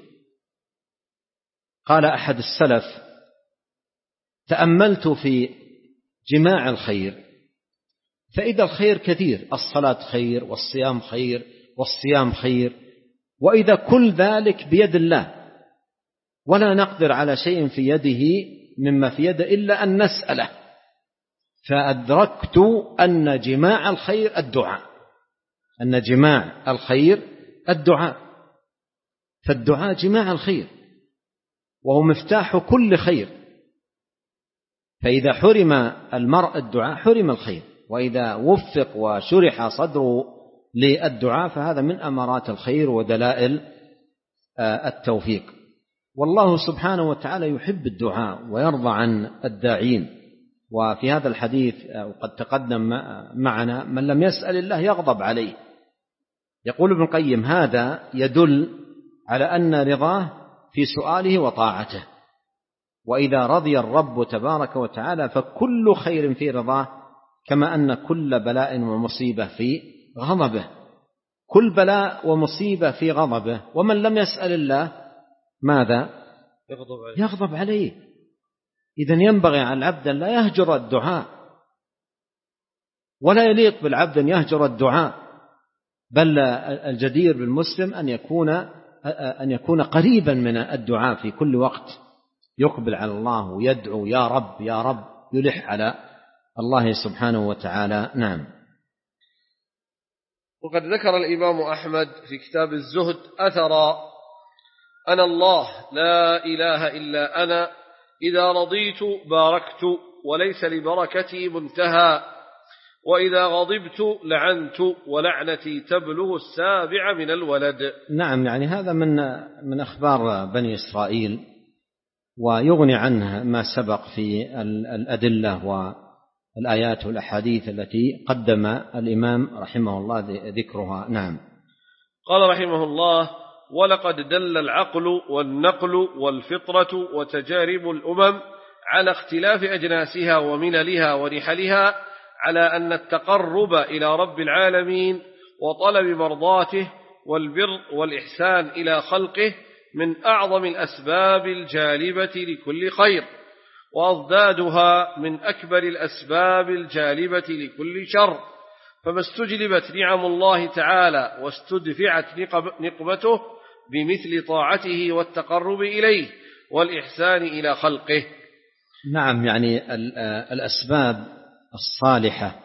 قال أحد السلف: تأملت في جماع الخير فإذا الخير كثير، الصلاة خير والصيام خير والصيام خير، وإذا كل ذلك بيد الله ولا نقدر على شيء في يده مما في يده إلا أن نسأله، فأدركت أن جماع الخير الدعاء، أن جماع الخير الدعاء، فالدعاء جماع الخير وهو مفتاح كل خير. فإذا حرم المرء الدعاء حرم الخير، وإذا وفق وشرح صدره للدعاء فهذا من أمارات الخير ودلائل التوفيق. والله سبحانه وتعالى يحب الدعاء ويرضى عن الداعين. وفي هذا الحديث وقد تقدم معنا من لم يسأل الله يغضب عليه. يقول ابن القيم هذا يدل على أن رضاه في سؤاله وطاعته، وإذا رضي الرب تبارك وتعالى فكل خير في رضاه، كما أن كل بلاء ومصيبة في غضبه. كل بلاء ومصيبة في غضبه، ومن لم يسأل الله ماذا؟ يغضب عليه, يغضب عليه. إذن ينبغي على العبد أن لا يهجر الدعاء، ولا يليق بالعبد أن يهجر الدعاء، بل الجدير بالمسلم أن يكون أن يكون قريبا من الدعاء في كل وقت، يقبل على الله ويدعو يا رب يا رب، يلح على الله سبحانه وتعالى. نعم. وقد ذكر الإمام أحمد في كتاب الزهد أثرا: أنا الله لا إله إلا أنا، إذا رضيت باركت وليس لبركتي منتهى، وإذا غضبت لعنت ولعنتي تبلغ السابع من الولد. نعم، يعني هذا من من أخبار بني إسرائيل، ويغني عنه ما سبق في الأدلة والآيات والأحاديث التي قدم الإمام رحمه الله ذكرها. نعم. قال رحمه الله: ولقد دل العقل والنقل والفطرة وتجارب الأمم على اختلاف أجناسها ومللها ونحلها على أن التقرب إلى رب العالمين وطلب مرضاته والبر والإحسان إلى خلقه من أعظم الأسباب الجالبة لكل خير، وأضدادها من أكبر الأسباب الجالبة لكل شر. فما استجلبت نعم الله تعالى واستدفعت نقمته بمثل طاعته والتقرب إليه والإحسان إلى خلقه. نعم، يعني الأسباب الصالحة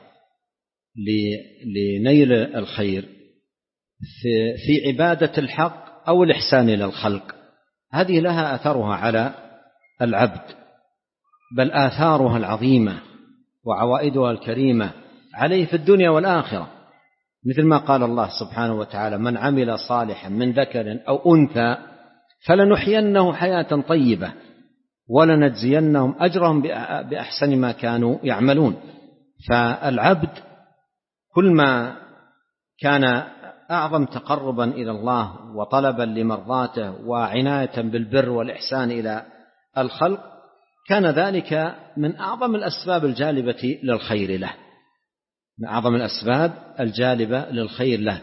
لنيل الخير في عبادة الحق أو الإحسان إلى الخلق، هذه لها أثرها على العبد، بل آثارها العظيمة وعوائدها الكريمة عليه في الدنيا والآخرة، مثل ما قال الله سبحانه وتعالى: من عمل صالحا من ذكر أو أنثى فلنحيينه حياة طيبة ولنجزينهم أجرهم بأحسن ما كانوا يعملون. فالعبد كل ما كان أعظم تقربا إلى الله وطلبا لمرضاته وعناية بالبر والإحسان إلى الخلق كان ذلك من أعظم الأسباب الجالبة للخير له، من أعظم الأسباب الجالبة للخير له.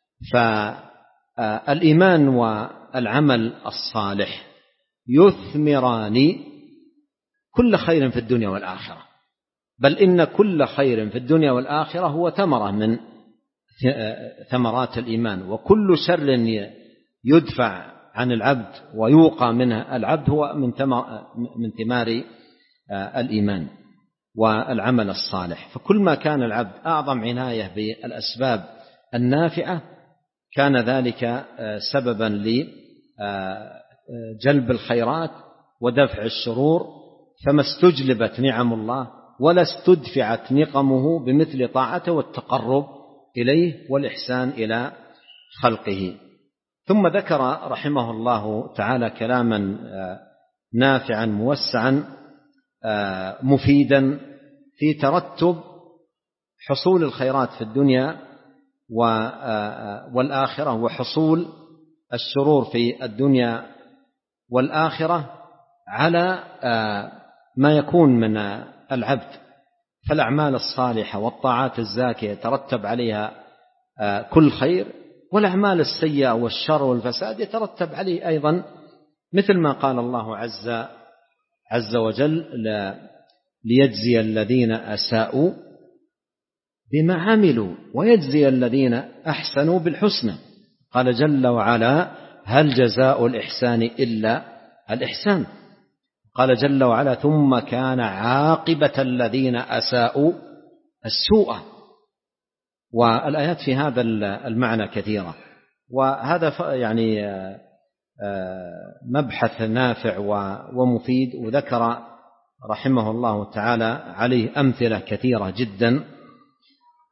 فالإيمان والعمل الصالح يثمران كل خير في الدنيا والآخرة، بل إن كل خير في الدنيا والآخرة هو ثمرة من ثمرات الإيمان، وكل شر يدفع عن العبد ويوقى منه العبد هو من من ثمار الإيمان والعمل الصالح. فكل ما كان العبد أعظم عناية بالأسباب النافعة كان ذلك سببا لجلب الخيرات ودفع الشرور، فما استجلبت نعم الله ولا استدفعت نقمه بمثل طاعته والتقرب إليه والإحسان إلى خلقه. ثم ذكر رحمه الله تعالى كلاما نافعا موسعا مفيدا في ترتب حصول الخيرات في الدنيا والآخرة وحصول الشرور في الدنيا والآخرة على ما يكون من العبد. فالأعمال الصالحة والطاعات الزاكية يترتب عليها كل خير، والأعمال السيئة والشر والفساد يترتب عليه أيضا، مثل ما قال الله عز عز وجل: ليجزي الذين أساءوا بما عملوا ويجزي الذين أحسنوا بالحسنى. قال جل وعلا: هل جزاء الإحسان إلا الإحسان. قال جل وعلا: ثم كان عاقبة الذين أساءوا السوء. والآيات في هذا المعنى كثيرة، وهذا يعني مبحث نافع ومفيد، وذكر رحمه الله تعالى عليه أمثلة كثيرة جدا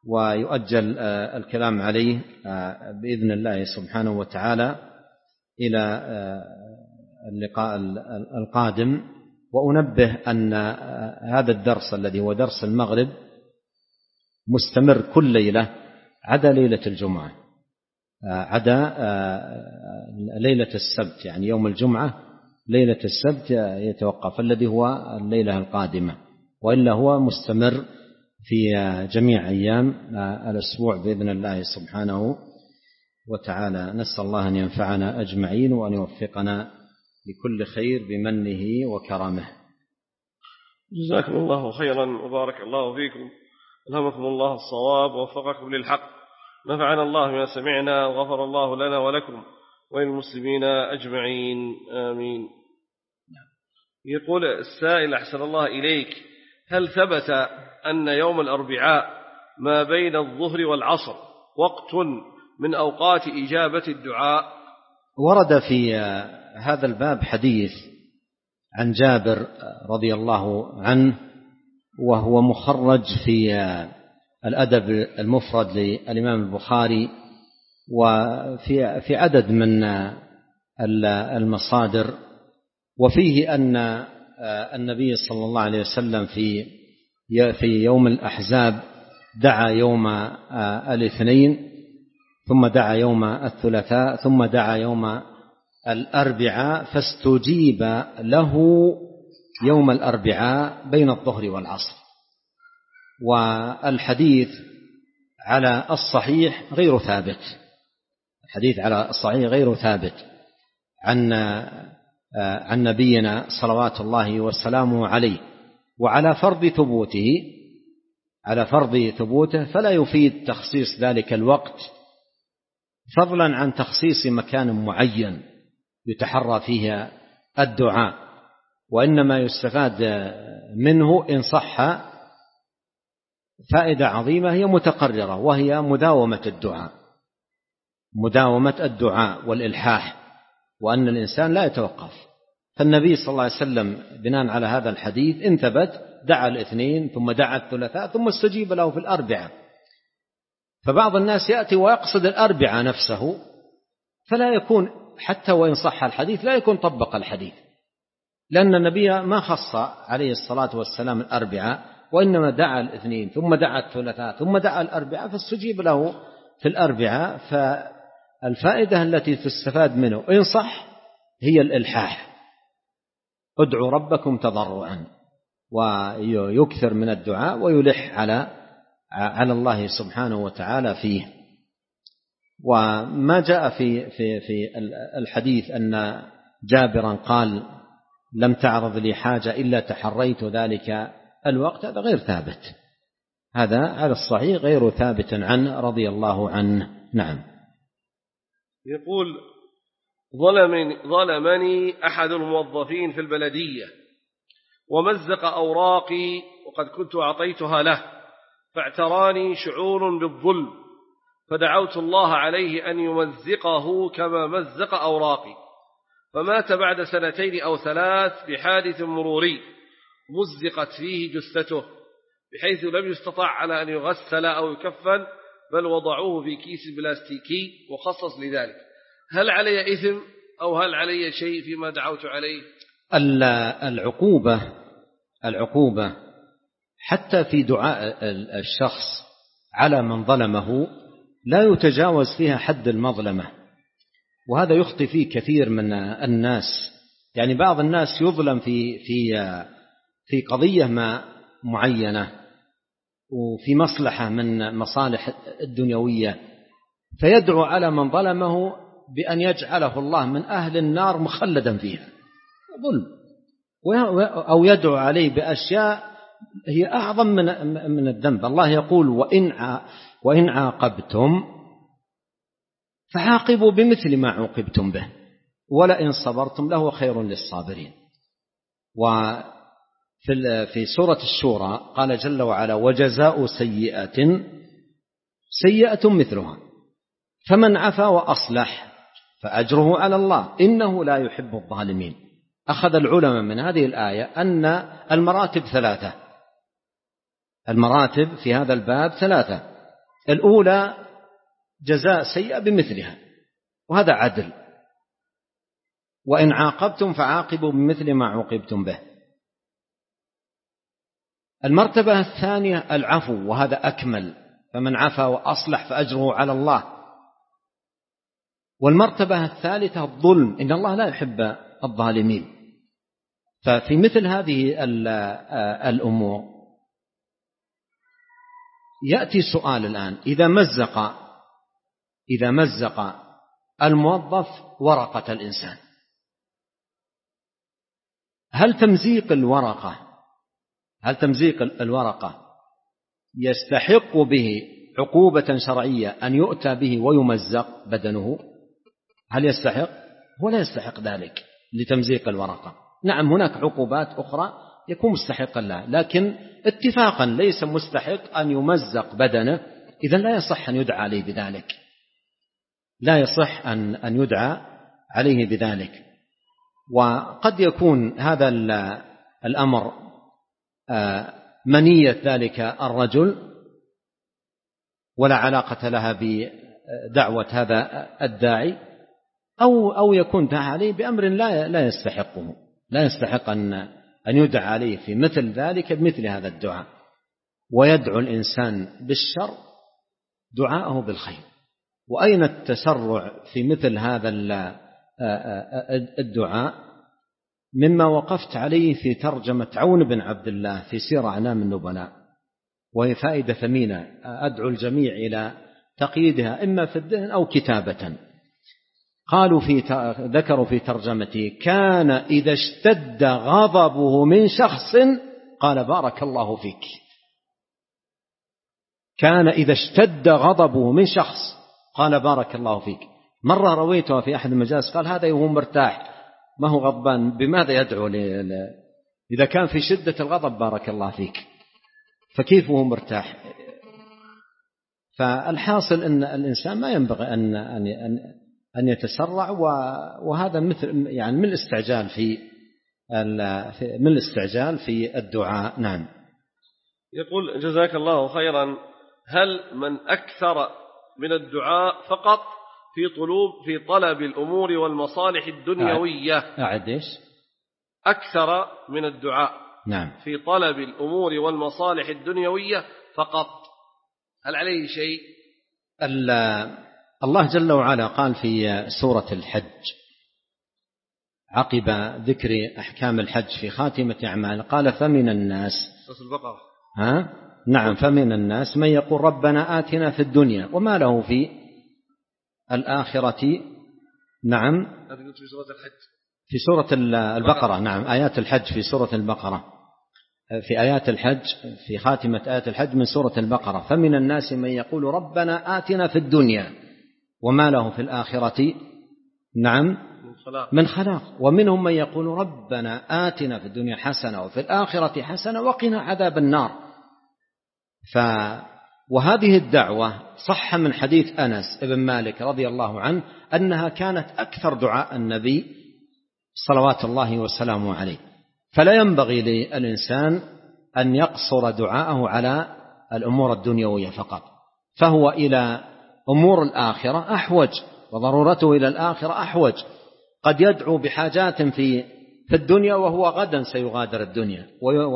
ويؤجل الكلام عليه بإذن الله سبحانه وتعالى إلى اللقاء القادم. وأنبه أن هذا الدرس الذي هو درس المغرب مستمر كل ليلة عدا ليلة الجمعة، عدا ليلة السبت، يعني يوم الجمعة ليلة السبت يتوقف الذي هو الليلة القادمة، وإلا هو مستمر في جميع أيام الأسبوع بإذن الله سبحانه وتعالى. نسأل الله أن ينفعنا أجمعين وأن يوفقنا لكل خير بمنه وكرمه. جزاكم الله خيرا وبارك الله فيكم، ألهمكم الله الصواب ووفقكم للحق، نفعنا الله ما سمعنا وغفر الله لنا ولكم وللمسلمين أجمعين، آمين. يقول السائل أحسن الله إليك: هل ثبت أن يوم الأربعاء ما بين الظهر والعصر وقت من أوقات إجابة الدعاء؟ ورد في هذا الباب حديث عن جابر رضي الله عنه، وهو مخرج في الأدب المفرد للإمام البخاري وفي في عدد من المصادر، وفيه أن النبي صلى الله عليه وسلم في في يوم الأحزاب دعا يوم الاثنين، ثم دعا يوم الثلاثاء، ثم دعا يوم الأربعاء، فاستجيب له يوم الأربعاء بين الظهر والعصر. والحديث على الصحيح غير ثابت، الحديث على الصحيح غير ثابت عن عن نبينا صلوات الله وسلامه عليه. وعلى فرض ثبوته على فرض ثبوته فلا يفيد تخصيص ذلك الوقت، فضلا عن تخصيص مكان معين يتحرى فيه الدعاء، وإنما يستفاد منه إن صح فائدة عظيمة هي متقررة، وهي مداومة الدعاء مداومة الدعاء والإلحاح، وأن الإنسان لا يتوقف. فالنبي صلى الله عليه وسلم بناء على هذا الحديث إن ثبت دعا الاثنين، ثم دعا الثلاثاء، ثم استجيب له في الأربعاء. فبعض الناس يأتي ويقصد الأربعاء نفسه، فلا يكون حتى وإن صح الحديث لا يكون طبق الحديث، لأن النبي ما خص عليه الصلاة والسلام الأربعاء، وإنما دعا الاثنين ثم دعا الثلاثاء ثم دعا الأربعاء فاستجيب له في الأربعاء. فالفائدة التي تستفاد منه إن صح هي الإلحاح، ادعوا ربكم تضرعا، ويكثر من الدعاء ويلح على على الله سبحانه وتعالى فيه. وما جاء في في في الحديث أن جابرا قال لم تعرض لي حاجة إلا تحريت ذلك الوقت، هذا غير ثابت، هذا على الصحيح غير ثابت عنه رضي الله عنه. نعم. يقول: ظلمني, ظلمني أحد الموظفين في البلدية ومزق أوراقي وقد كنت أعطيتها له، فاعتراني شعور بالظلم، فدعوت الله عليه أن يمزقه كما مزق أوراقي، فمات بعد سنتين أو ثلاث بحادث مروري مزقت فيه جثته، بحيث لم يستطع على أن يغسل أو يكفن، بل وضعوه في كيس بلاستيكي وخصص لذلك. هل علي إثم أو هل علي شيء فيما دعوت عليه؟ العقوبة العقوبة حتى في دعاء الشخص على من ظلمه لا يتجاوز فيها حد المظلمة، وهذا يخطئ فيه كثير من الناس. يعني بعض الناس يظلم في في في قضية ما معينة وفي مصلحة من مصالح الدنيوية، فيدعو على من ظلمه بأن يجعله الله من أهل النار مخلدا فيها، ظلم، أو يدعو عليه بأشياء هي أعظم من من الذنب. الله يقول: وإن وإن عاقبتم فعاقبوا بمثل ما عوقبتم به ولئن صبرتم لهو خير للصابرين. وفي في سورة الشورى قال جل وعلا: وجزاء سيئة سيئة مثلها فمن عفا وأصلح فأجره على الله إنه لا يحب الظالمين. أخذ العلماء من هذه الآية أن المراتب ثلاثة، المراتب في هذا الباب ثلاثة: الأولى جزاء سيئة بمثلها، وهذا عدل، وإن عاقبتم فعاقبوا بمثل ما عوقبتم به. المرتبة الثانية العفو، وهذا أكمل، فمن عفا وأصلح فأجره على الله. والمرتبة الثالثة الظلم، إن الله لا يحب الظالمين. ففي مثل هذه الأمور يأتي سؤال الآن: إذا مزق إذا مزق الموظف ورقة الإنسان، هل تمزيق الورقة هل تمزيق الورقة يستحق به عقوبة شرعية أن يؤتى به ويمزق بدنه؟ هل يستحق؟ هو لا يستحق ذلك لتمزيق الورقة. نعم هناك عقوبات أخرى يكون مستحقا لها، لكن اتفاقا ليس مستحق أن يمزق بدنه، إذن لا يصح أن يدعى عليه بذلك لا يصح أن أن يدعى عليه بذلك. وقد يكون هذا الأمر منية ذلك الرجل ولا علاقة لها بدعوة هذا الداعي، أو أو يكون دعا عليه بأمر لا لا يستحقه لا يستحق أن أن يدعى عليه في مثل ذلك بمثل هذا الدعاء. ويدعو الإنسان بالشر دعاءه بالخير. وأين التسرع في مثل هذا الدعاء؟ مما وقفت عليه في ترجمة عون بن عبد الله في سير أعلام النبلاء، وهي فائدة ثمينة أدعو الجميع إلى تقييدها إما في الذهن أو كتابة. قالوا في ذكروا في ترجمته: كان إذا اشتد غضبه من شخص قال بارك الله فيك. كان إذا اشتد غضبه من شخص قال بارك الله فيك. مرة رويتها في أحد المجالس قال هذا وهو مرتاح ما هو غضبان بماذا يدعو ل... إذا كان في شدة الغضب بارك الله فيك، فكيف هو مرتاح؟ فالحاصل أن الإنسان ما ينبغي أن أن أن يتسرع، وهذا مثل يعني من الاستعجال في من الاستعجال في الدعاء. نعم. يقول جزاك الله خيرا: هل من أكثر من الدعاء فقط في طلوب في طلب الأمور والمصالح الدنيوية أعد إيش؟ أكثر من الدعاء نعم في طلب الأمور والمصالح الدنيوية فقط، هل عليه شيء؟ الله جل وعلا قال في سورة الحج عقب ذكر أحكام الحج في خاتمة أعمال قال: فمن الناس سورة البقرة ها؟ نعم فمن الناس من يقول ربنا آتنا في الدنيا وما له في الآخرة. نعم في سورة الحج في سورة البقرة. نعم آيات الحج في سورة البقرة، في آيات الحج في خاتمة آيات الحج من سورة البقرة: فمن الناس من يقول ربنا آتنا في الدنيا وما له في الآخرة نعم من خلاق، ومنهم من يقول ربنا آتنا في الدنيا حسنة وفي الآخرة حسنة وقنا عذاب النار. ف وهذه الدعوة صح من حديث أنس بن مالك رضي الله عنه أنها كانت أكثر دعاء النبي صلوات الله وسلامه عليه. فلا ينبغي للإنسان أن يقصر دعاءه على الأمور الدنيوية فقط، فهو إلى أمور الآخرة أحوج، وضرورته إلى الآخرة أحوج. قد يدعو بحاجات في في الدنيا وهو غدا سيغادر الدنيا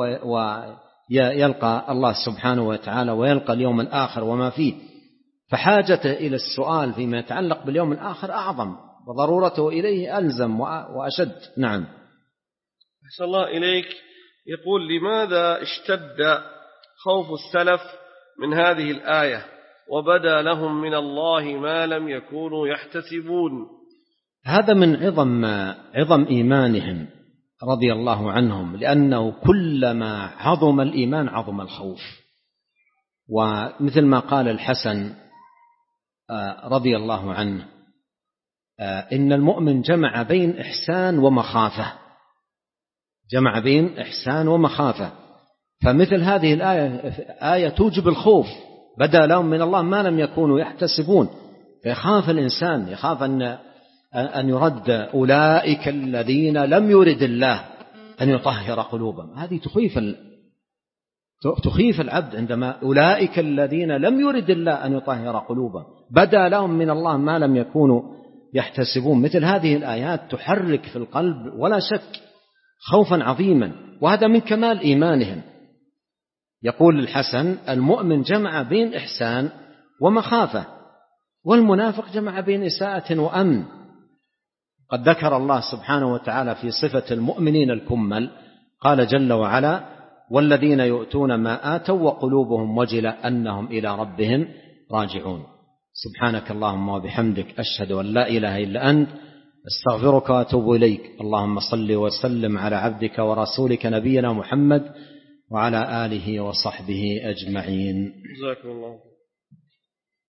ويلقى الله سبحانه وتعالى ويلقى اليوم الآخر وما فيه، فحاجته إلى السؤال فيما يتعلق باليوم الآخر أعظم، وضرورته إليه ألزم وأشد. نعم. أحسن الله إليك. يقول: لماذا اشتد خوف السلف من هذه الآية وبدا لهم من الله ما لم يكونوا يحتسبون؟ هذا من عظم عظم إيمانهم رضي الله عنهم، لأنه كلما عظم الإيمان عظم الخوف. ومثل ما قال الحسن رضي الله عنه: إن المؤمن جمع بين إحسان ومخافة جمع بين إحسان ومخافة. فمثل هذه الآية آية توجب الخوف، بدا لهم من الله ما لم يكونوا يحتسبون، فيخاف الإنسان، يخاف أن أن يرد أولئك الذين لم يرد الله أن يطهر قلوبهم. هذه تخيف تخيف العبد عندما أولئك الذين لم يرد الله أن يطهر قلوبهم بدا لهم من الله ما لم يكونوا يحتسبون. مثل هذه الآيات تحرك في القلب ولا شك خوفا عظيما، وهذا من كمال إيمانهم. يقول الحسن: المؤمن جمع بين إحسان ومخافة، والمنافق جمع بين إساءة وأمن. قد ذكر الله سبحانه وتعالى في صفة المؤمنين الكمل، قال جل وعلا: والذين يؤتون ما آتوا وقلوبهم وجلة أنهم إلى ربهم راجعون. سبحانك اللهم وبحمدك، أشهد أن لا إله إلا أنت، استغفرك وأتوب إليك. اللهم صل وسلم على عبدك ورسولك نبينا محمد وعلى آله وصحبه أجمعين. جزاكم الله.